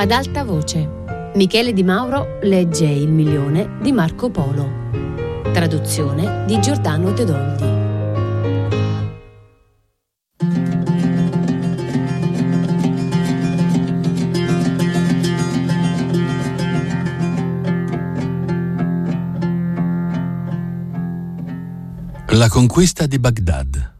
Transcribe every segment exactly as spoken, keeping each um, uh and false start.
Ad alta voce. Michele Di Mauro legge Il milione di Marco Polo. Traduzione di Giordano Teodoldi. La conquista di Baghdad.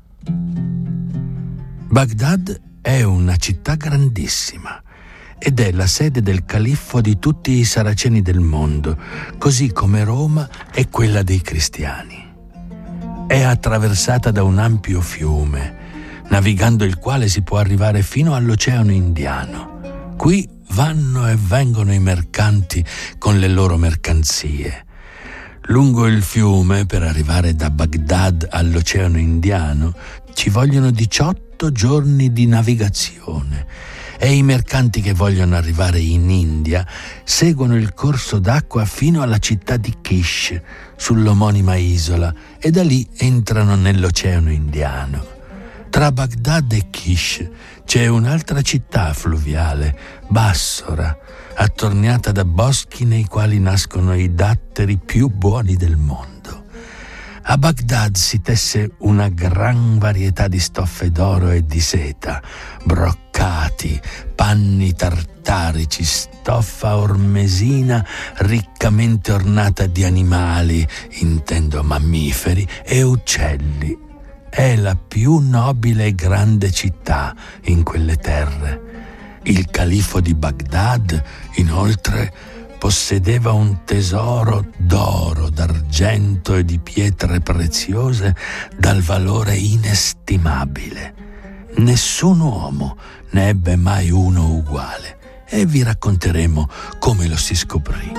Baghdad è una città grandissima ed è la sede del califfo di tutti i saraceni del mondo, così come Roma è quella dei cristiani. È attraversata da un ampio fiume, navigando il quale si può arrivare fino all'Oceano Indiano. Qui vanno e vengono i mercanti con le loro mercanzie. Lungo il fiume, per arrivare da Baghdad all'Oceano Indiano, ci vogliono diciotto giorni di navigazione e i mercanti che vogliono arrivare in India seguono il corso d'acqua fino alla città di Kish, sull'omonima isola, e da lì entrano nell'Oceano Indiano. Tra Baghdad e Kish c'è un'altra città fluviale, Bassora, attorniata da boschi nei quali nascono i datteri più buoni del mondo. A Baghdad si tesse una gran varietà di stoffe d'oro e di seta, broccati, panni tartarici, stoffa ormesina riccamente ornata di animali, intendo mammiferi, e uccelli. È la più nobile e grande città in quelle terre. Il califfo di Baghdad, inoltre, possedeva un tesoro d'oro, d'argento e di pietre preziose dal valore inestimabile. Nessun uomo ne ebbe mai uno uguale, e vi racconteremo come lo si scoprì.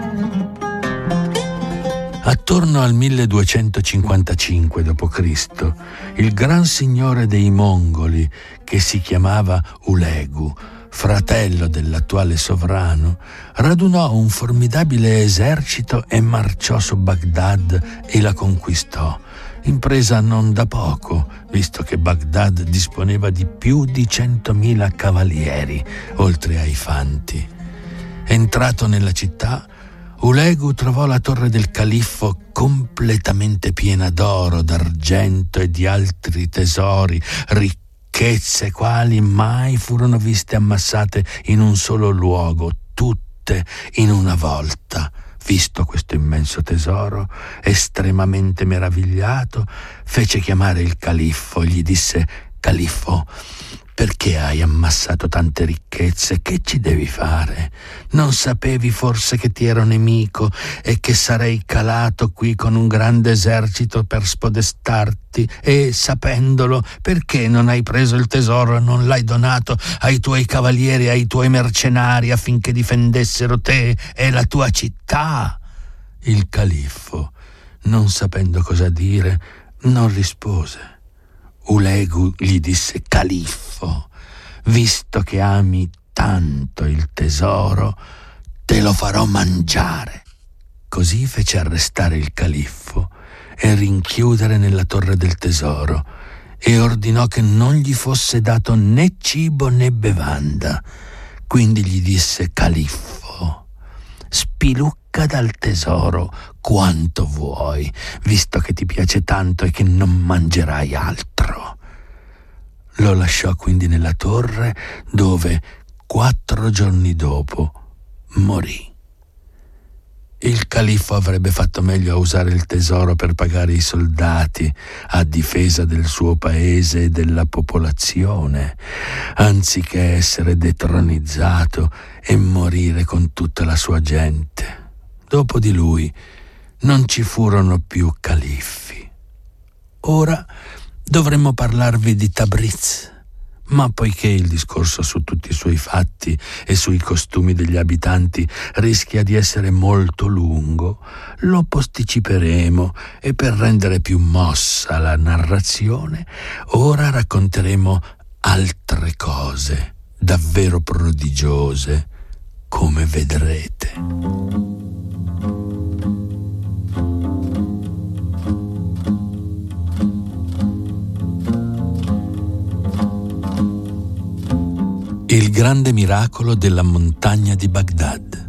Attorno al milleduecentocinquantacinque dopo Cristo, il gran signore dei Mongoli, che si chiamava Ulegu, fratello dell'attuale sovrano, radunò un formidabile esercito e marciò su Baghdad e la conquistò, impresa non da poco, visto che Baghdad disponeva di più di centomila cavalieri, oltre ai fanti. Entrato nella città, Ulegu trovò la torre del califfo completamente piena d'oro, d'argento e di altri tesori, ricchezze quali mai furono viste ammassate in un solo luogo, tutte in una volta. Visto questo immenso tesoro, estremamente meravigliato, fece chiamare il califfo e gli disse: «Califfo, perché hai ammassato tante ricchezze? Che ci devi fare? Non sapevi forse che ti ero nemico e che sarei calato qui con un grande esercito per spodestarti? E, sapendolo, perché non hai preso il tesoro e non l'hai donato ai tuoi cavalieri e ai tuoi mercenari affinché difendessero te e la tua città?» Il califfo, non sapendo cosa dire, non rispose. Ulegu gli disse: «Califfo, visto che ami tanto il tesoro, te lo farò mangiare». Così fece arrestare il califfo e rinchiudere nella torre del tesoro, e ordinò che non gli fosse dato né cibo né bevanda. Quindi gli disse: «Califfo, spilucca dal tesoro quanto vuoi, visto che ti piace tanto e che non mangerai altro». Lo lasciò quindi nella torre, dove quattro giorni dopo morì. Il califfo avrebbe fatto meglio a usare il tesoro per pagare i soldati a difesa del suo paese e della popolazione, anziché essere detronizzato e morire con tutta la sua gente. Dopo di lui non ci furono più califfi. Ora dovremmo parlarvi di Tabriz, ma poiché il discorso su tutti i suoi fatti e sui costumi degli abitanti rischia di essere molto lungo, lo posticiperemo, e per rendere più mossa la narrazione, ora racconteremo altre cose davvero prodigiose, come vedrete. Il grande miracolo della montagna di Baghdad.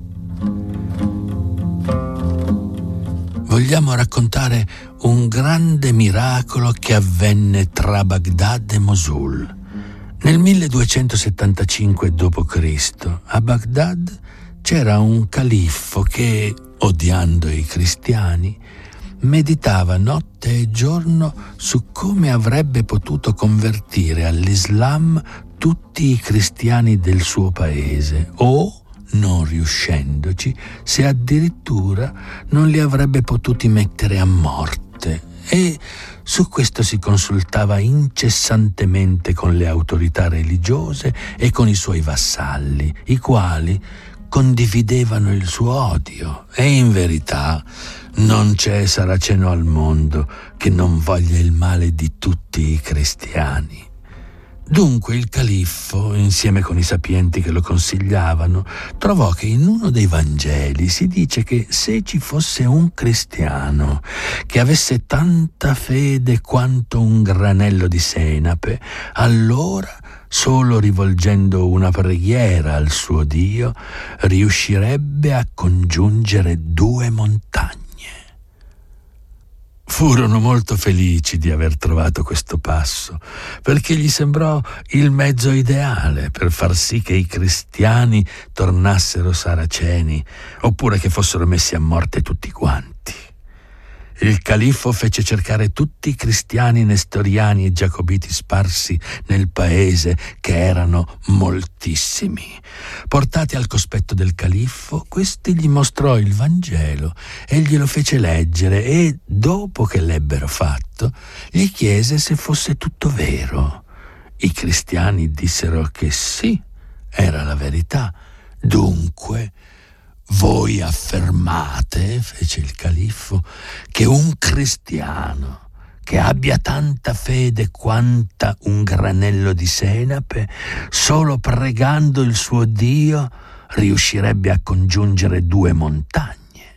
Vogliamo raccontare un grande miracolo che avvenne tra Baghdad e Mosul. Nel milleduecentosettantacinque dopo Cristo a Baghdad c'era un califfo che, odiando i cristiani, meditava notte e giorno su come avrebbe potuto convertire all'Islam tutti i cristiani del suo paese o, non riuscendoci, se addirittura non li avrebbe potuti mettere a morte. E su questo si consultava incessantemente con le autorità religiose e con i suoi vassalli, i quali condividevano il suo odio. E in verità non c'è saraceno al mondo che non voglia il male di tutti i cristiani. Dunque il califfo, insieme con i sapienti che lo consigliavano, trovò che in uno dei Vangeli si dice che se ci fosse un cristiano che avesse tanta fede quanto un granello di senape, allora, solo rivolgendo una preghiera al suo Dio, riuscirebbe a congiungere due montagne. Furono molto felici di aver trovato questo passo, perché gli sembrò il mezzo ideale per far sì che i cristiani tornassero saraceni, oppure che fossero messi a morte tutti quanti. Il califfo fece cercare tutti i cristiani nestoriani e giacobiti sparsi nel paese, che erano moltissimi. Portati al cospetto del califfo, questi gli mostrò il Vangelo e glielo fece leggere e, dopo che l'ebbero fatto, gli chiese se fosse tutto vero. I cristiani dissero che sì, era la verità. Dunque, voi affermate, fece il califfo, che un cristiano che abbia tanta fede quanta un granello di senape, solo pregando il suo Dio, riuscirebbe a congiungere due montagne.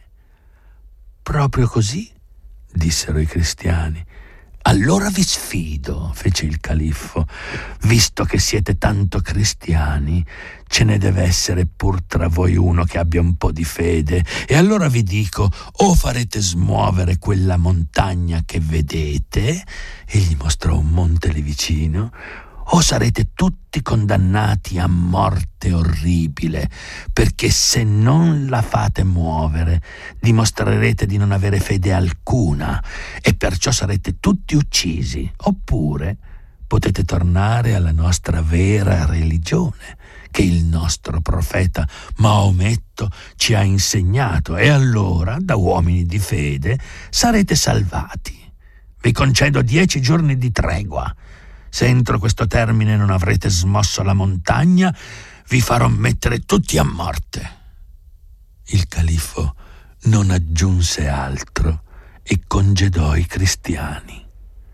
Proprio così, dissero i cristiani. Allora vi sfido, fece il califfo, visto che siete tanto cristiani, ce ne deve essere pur tra voi uno che abbia un po' di fede, e allora vi dico, o farete smuovere quella montagna che vedete, e gli mostrò un monte lì vicino, o sarete tutti condannati a morte orribile, perché se non la fate muovere dimostrerete di non avere fede alcuna e perciò sarete tutti uccisi, oppure potete tornare alla nostra vera religione che il nostro profeta Maometto ci ha insegnato, e allora, da uomini di fede, sarete salvati. Vi concedo dieci giorni di tregua. Se entro questo termine non avrete smosso la montagna, vi farò mettere tutti a morte. Il califfo non aggiunse altro e congedò i cristiani.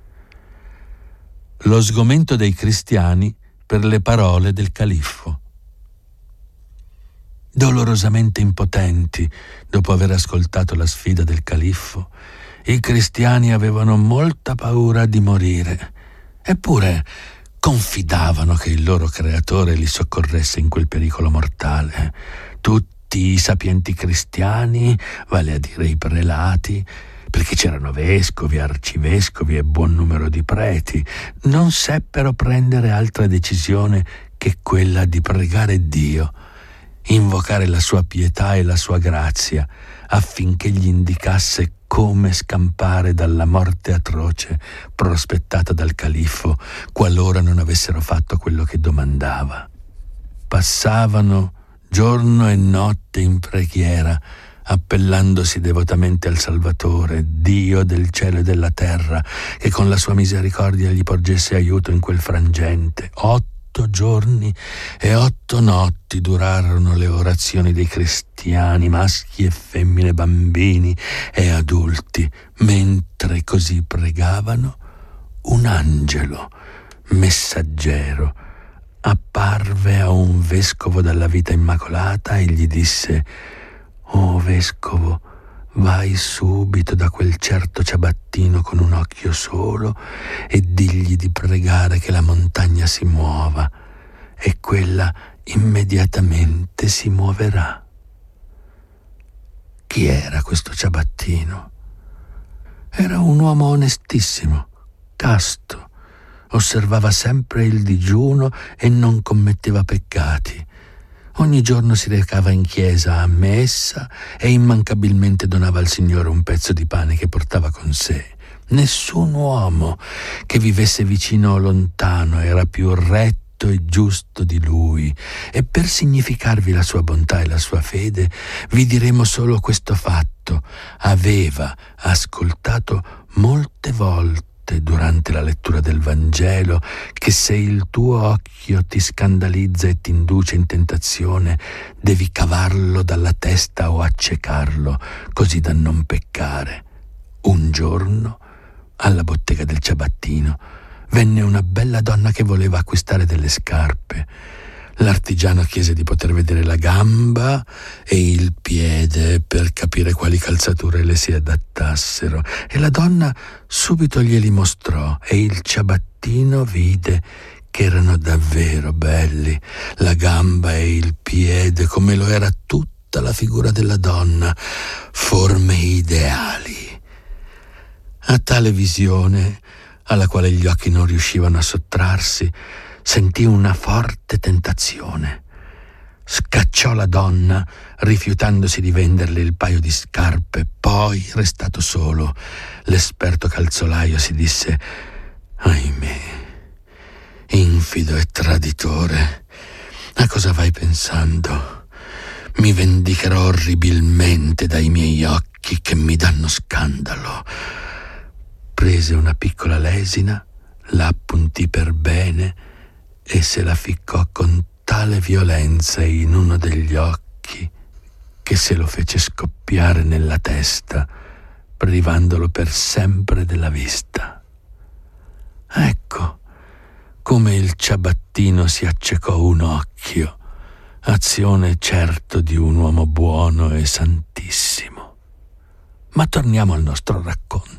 Lo sgomento dei cristiani per le parole del califfo. Dolorosamente impotenti, dopo aver ascoltato la sfida del califfo, i cristiani avevano molta paura di morire. Eppure confidavano che il loro creatore li soccorresse in quel pericolo mortale. Tutti i sapienti cristiani, vale a dire i prelati, perché c'erano vescovi, arcivescovi e buon numero di preti, non seppero prendere altra decisione che quella di pregare Dio, invocare la sua pietà e la sua grazia affinché gli indicasse come scampare dalla morte atroce prospettata dal califfo qualora non avessero fatto quello che domandava. Passavano giorno e notte in preghiera, appellandosi devotamente al Salvatore, Dio del cielo e della terra, che con la sua misericordia gli porgesse aiuto in quel frangente. Otto giorni e otto notti durarono le orazioni dei cristiani, maschi e femmine, bambini e adulti. Mentre così pregavano, un angelo messaggero apparve a un vescovo dalla vita immacolata e gli disse: «Oh vescovo, vai subito da quel certo ciabattino con un occhio solo e digli di pregare che la montagna si muova». E quella immediatamente si muoverà. Chi era questo ciabattino? Era un uomo onestissimo, casto, osservava sempre il digiuno e non commetteva peccati. Ogni giorno si recava in chiesa a messa e immancabilmente donava al Signore un pezzo di pane che portava con sé. Nessun uomo che vivesse vicino o lontano era più retto e giusto di lui, e per significarvi la sua bontà e la sua fede vi diremo solo questo fatto: aveva ascoltato molte volte durante la lettura del Vangelo che se il tuo occhio ti scandalizza e ti induce in tentazione, devi cavarlo dalla testa o accecarlo, così da non peccare. Un giorno, alla bottega del ciabattino, venne una bella donna che voleva acquistare delle scarpe. L'artigiano chiese di poter vedere la gamba e il piede per capire quali calzature le si adattassero, e la donna subito glieli mostrò e il ciabattino vide che erano davvero belli, la gamba e il piede, come lo era tutta la figura della donna, forme ideali. A tale visione, alla quale gli occhi non riuscivano a sottrarsi, sentì una forte tentazione. Scacciò la donna, rifiutandosi di venderle il paio di scarpe. Poi, restato solo, l'esperto calzolaio si disse: ahimè, infido e traditore, a cosa vai pensando? Mi vendicherò orribilmente dai miei occhi che mi danno scandalo. Prese una piccola lesina, la appuntì per bene e se la ficcò con tale violenza in uno degli occhi che se lo fece scoppiare nella testa, privandolo per sempre della vista. Ecco come il ciabattino si accecò un occhio, azione certo di un uomo buono e santissimo. Ma torniamo al nostro racconto.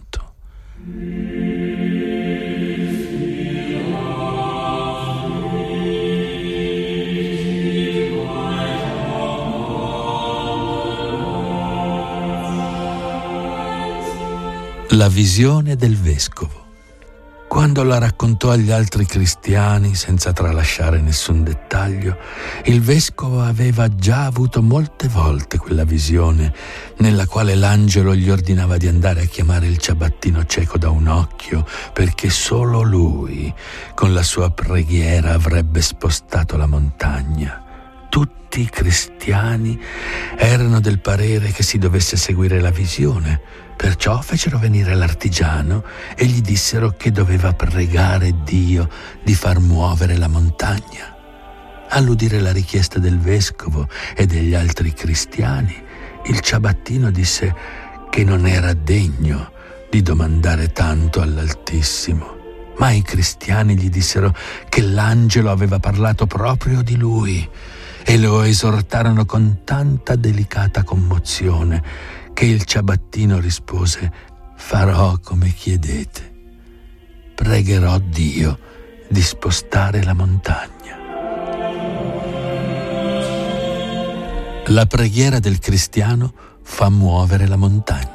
La visione del vescovo. Quando la raccontò agli altri cristiani, senza tralasciare nessun dettaglio, il vescovo aveva già avuto molte volte quella visione nella quale l'angelo gli ordinava di andare a chiamare il ciabattino cieco da un occhio, perché solo lui, con la sua preghiera, avrebbe spostato la montagna. Tutti i cristiani erano del parere che si dovesse seguire la visione. Perciò fecero venire l'artigiano e gli dissero che doveva pregare Dio di far muovere la montagna. All'udire la richiesta del vescovo e degli altri cristiani, il ciabattino disse che non era degno di domandare tanto all'Altissimo. Ma i cristiani gli dissero che l'angelo aveva parlato proprio di lui e lo esortarono con tanta delicata commozione che il ciabattino rispose: farò come chiedete, pregherò Dio di spostare la montagna. La preghiera del cristiano fa muovere la montagna.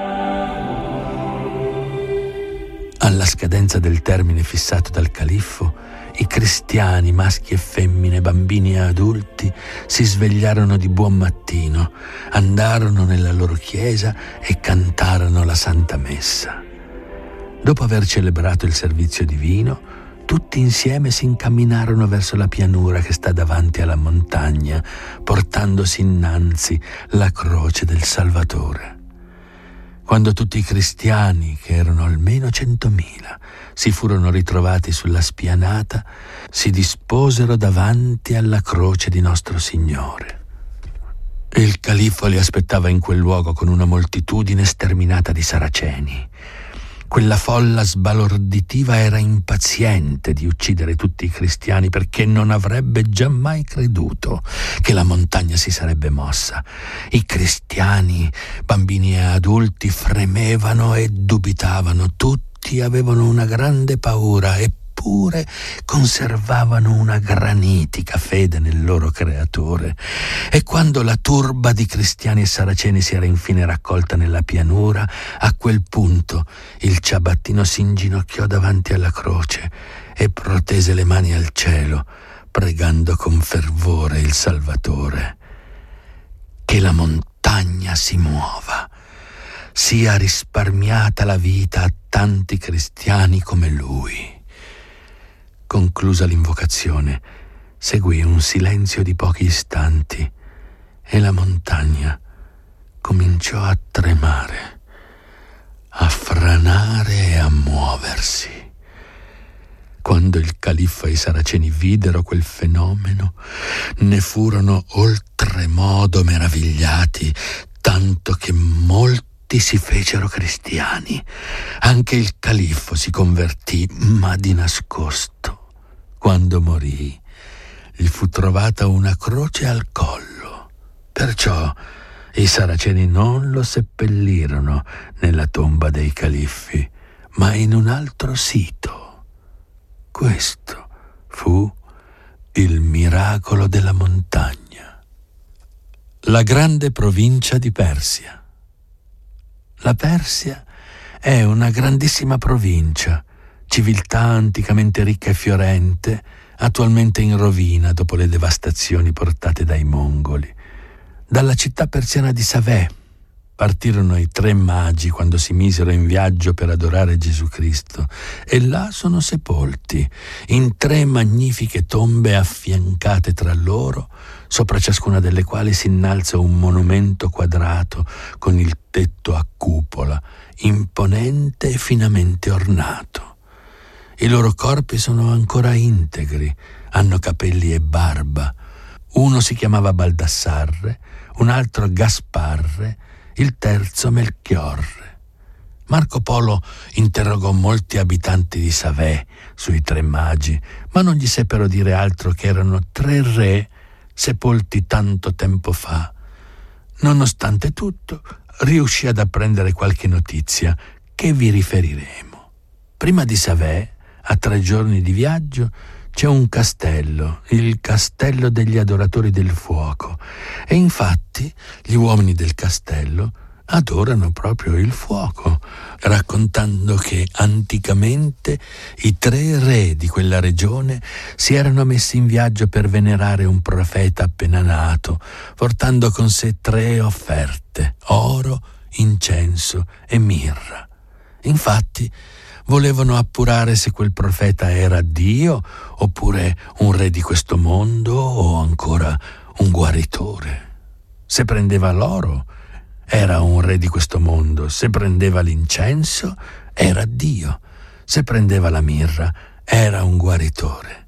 Alla scadenza del termine fissato dal califfo, i cristiani, maschi e femmine, bambini e adulti, si svegliarono di buon mattino, andarono nella loro chiesa e cantarono la Santa Messa. Dopo aver celebrato il servizio divino, tutti insieme si incamminarono verso la pianura che sta davanti alla montagna, portandosi innanzi la croce del Salvatore. Quando tutti i cristiani, che erano almeno centomila, si furono ritrovati sulla spianata, si disposero davanti alla croce di Nostro Signore. Il califfo li aspettava in quel luogo con una moltitudine sterminata di saraceni. Quella folla sbalorditiva era impaziente di uccidere tutti i cristiani, perché non avrebbe giammai creduto che la montagna si sarebbe mossa. I cristiani, bambini e adulti, fremevano e dubitavano. Tutti avevano una grande paura, eppure eppure conservavano una granitica fede nel loro creatore. E quando la turba di cristiani e saraceni si era infine raccolta nella pianura, a quel punto il ciabattino si inginocchiò davanti alla croce e protese le mani al cielo, pregando con fervore il Salvatore. Che la montagna si muova, sia risparmiata la vita a tanti cristiani come lui. Conclusa l'invocazione, seguì un silenzio di pochi istanti e la montagna cominciò a tremare, a franare e a muoversi. Quando il califfo e i saraceni videro quel fenomeno, ne furono oltremodo meravigliati, tanto che molti si fecero cristiani. Anche il califfo si convertì, ma di nascosto. Quando morì, gli fu trovata una croce al collo. Perciò i saraceni non lo seppellirono nella tomba dei califfi, ma in un altro sito. Questo fu il miracolo della montagna. La grande provincia di Persia. La Persia è una grandissima provincia, civiltà anticamente ricca e fiorente, attualmente in rovina dopo le devastazioni portate dai mongoli. Dalla città persiana di Savè partirono i tre magi quando si misero in viaggio per adorare Gesù Cristo, e là sono sepolti in tre magnifiche tombe affiancate tra loro, sopra ciascuna delle quali si innalza un monumento quadrato con il tetto a cupola, imponente e finamente ornato. I loro corpi sono ancora integri, hanno capelli e barba. Uno si chiamava Baldassarre, un altro Gasparre, il terzo Melchiorre. Marco Polo interrogò molti abitanti di Savè sui tre magi, ma non gli seppero dire altro che erano tre re sepolti tanto tempo fa. Nonostante tutto, riuscì ad apprendere qualche notizia che vi riferiremo. Prima di Savè, a tre giorni di viaggio, c'è un castello, il castello degli adoratori del fuoco, e infatti gli uomini del castello adorano proprio il fuoco, raccontando che anticamente i tre re di quella regione si erano messi in viaggio per venerare un profeta appena nato, portando con sé tre offerte: oro, incenso e mirra. Infatti volevano appurare se quel profeta era Dio, oppure un re di questo mondo, o ancora un guaritore. Se prendeva l'oro, era un re di questo mondo; se prendeva l'incenso, era Dio; se prendeva la mirra, era un guaritore.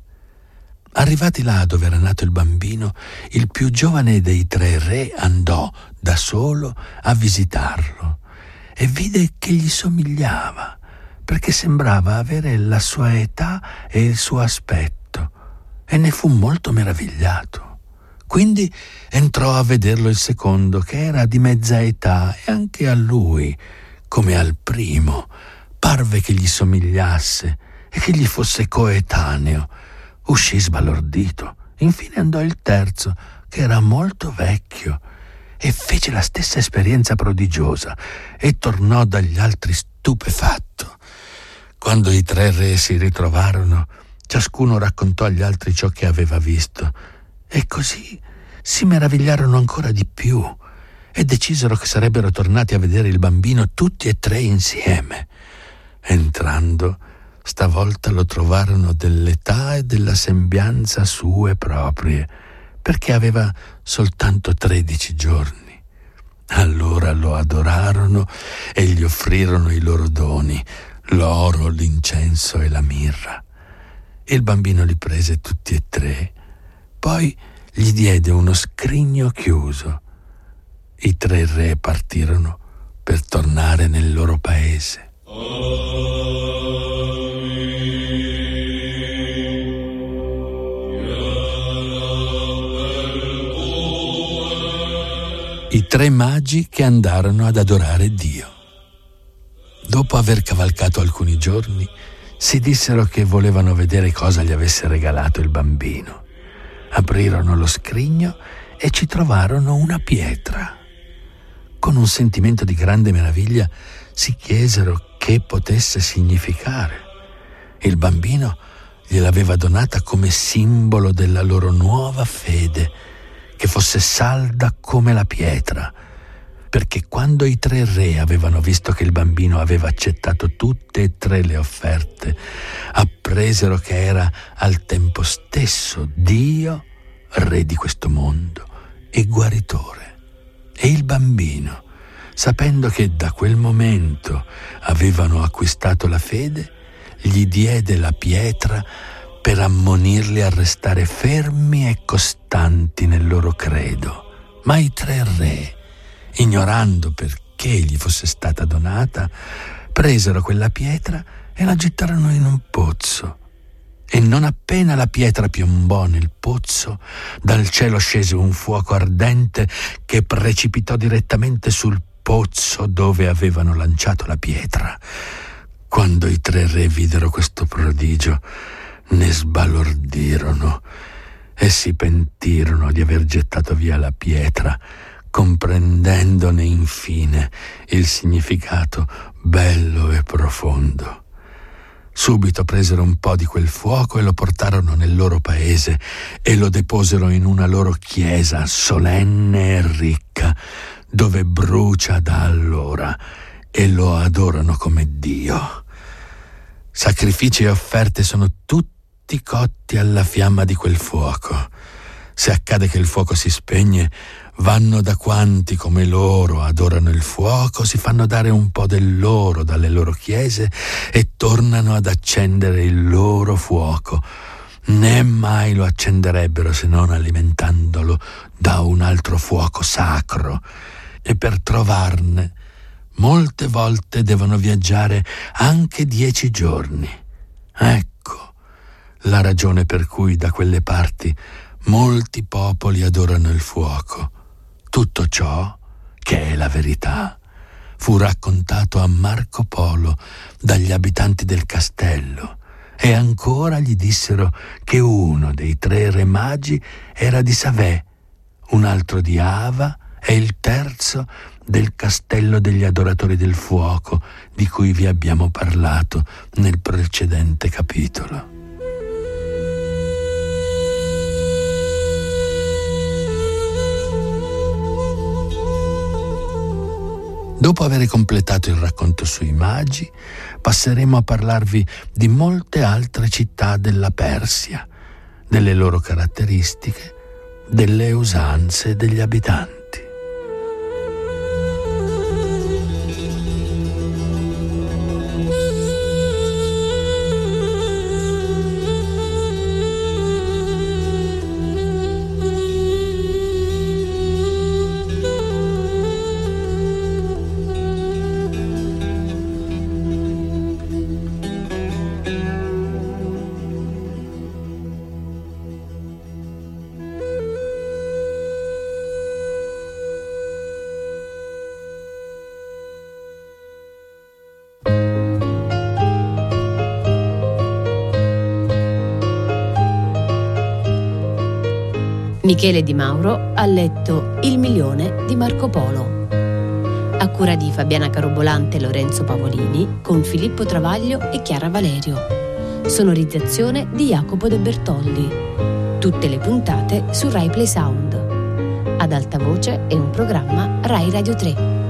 Arrivati là dove era nato il bambino, il più giovane dei tre re andò da solo a visitarlo e vide che gli somigliava, perché sembrava avere la sua età e il suo aspetto, e ne fu molto meravigliato. Quindi entrò a vederlo il secondo, che era di mezza età, e anche a lui, come al primo, parve che gli somigliasse e che gli fosse coetaneo. Uscì sbalordito. Infine andò il terzo, che era molto vecchio, e fece la stessa esperienza prodigiosa, e tornò dagli altri stupefatto. Quando i tre re si ritrovarono, ciascuno raccontò agli altri ciò che aveva visto, e così si meravigliarono ancora di più e decisero che sarebbero tornati a vedere il bambino tutti e tre insieme. Entrando, stavolta lo trovarono dell'età e della sembianza sue proprie, perché aveva soltanto tredici giorni. Allora lo adorarono e gli offrirono i loro doni: l'oro, l'incenso e la mirra. Il bambino li prese tutti e tre, poi gli diede uno scrigno chiuso. I tre re partirono per tornare nel loro paese. I tre magi che andarono ad adorare Dio. Dopo aver cavalcato alcuni giorni, si dissero che volevano vedere cosa gli avesse regalato il bambino. Aprirono lo scrigno e ci trovarono una pietra. Con un sentimento di grande meraviglia si chiesero che potesse significare. Il bambino gliel'aveva donata come simbolo della loro nuova fede, che fosse salda come la pietra, perché quando i tre re avevano visto che il bambino aveva accettato tutte e tre le offerte, appresero che era al tempo stesso Dio, re di questo mondo e guaritore. E il bambino, sapendo che da quel momento avevano acquistato la fede, gli diede la pietra per ammonirli a restare fermi e costanti nel loro credo. Ma i tre re, ignorando perché gli fosse stata donata, presero quella pietra e la gettarono in un pozzo. E non appena la pietra piombò nel pozzo, dal cielo scese un fuoco ardente che precipitò direttamente sul pozzo dove avevano lanciato la pietra. Quando i tre re videro questo prodigio, ne sbalordirono e si pentirono di aver gettato via la pietra, comprendendone infine il significato bello e profondo. Subito presero un po' di quel fuoco e lo portarono nel loro paese e lo deposero in una loro chiesa solenne e ricca, dove brucia da allora, e lo adorano come Dio. Sacrifici e offerte sono tutti cotti alla fiamma di quel fuoco. Se accade che il fuoco si spegne, vanno da quanti come loro adorano il fuoco, si fanno dare un po' del loro dalle loro chiese e tornano ad accendere il loro fuoco. Né mai lo accenderebbero se non alimentandolo da un altro fuoco sacro, e per trovarne molte volte devono viaggiare anche dieci giorni. Ecco la ragione per cui da quelle parti molti popoli adorano il fuoco. Tutto ciò, che è la verità, fu raccontato a Marco Polo dagli abitanti del castello, e ancora gli dissero che uno dei tre re magi era di Savè, un altro di Ava e il terzo del castello degli adoratori del fuoco, di cui vi abbiamo parlato nel precedente capitolo. Dopo aver completato il racconto sui magi, passeremo a parlarvi di molte altre città della Persia, delle loro caratteristiche, delle usanze degli abitanti. Michele Di Mauro ha letto Il milione di Marco Polo, a cura di Fabiana Carobolante e Lorenzo Pavolini, con Filippo Travaglio e Chiara Valerio. Sonorizzazione di Jacopo De Bertoldi. Tutte le puntate su Rai Play Sound. Ad alta voce è un programma Rai Radio tre.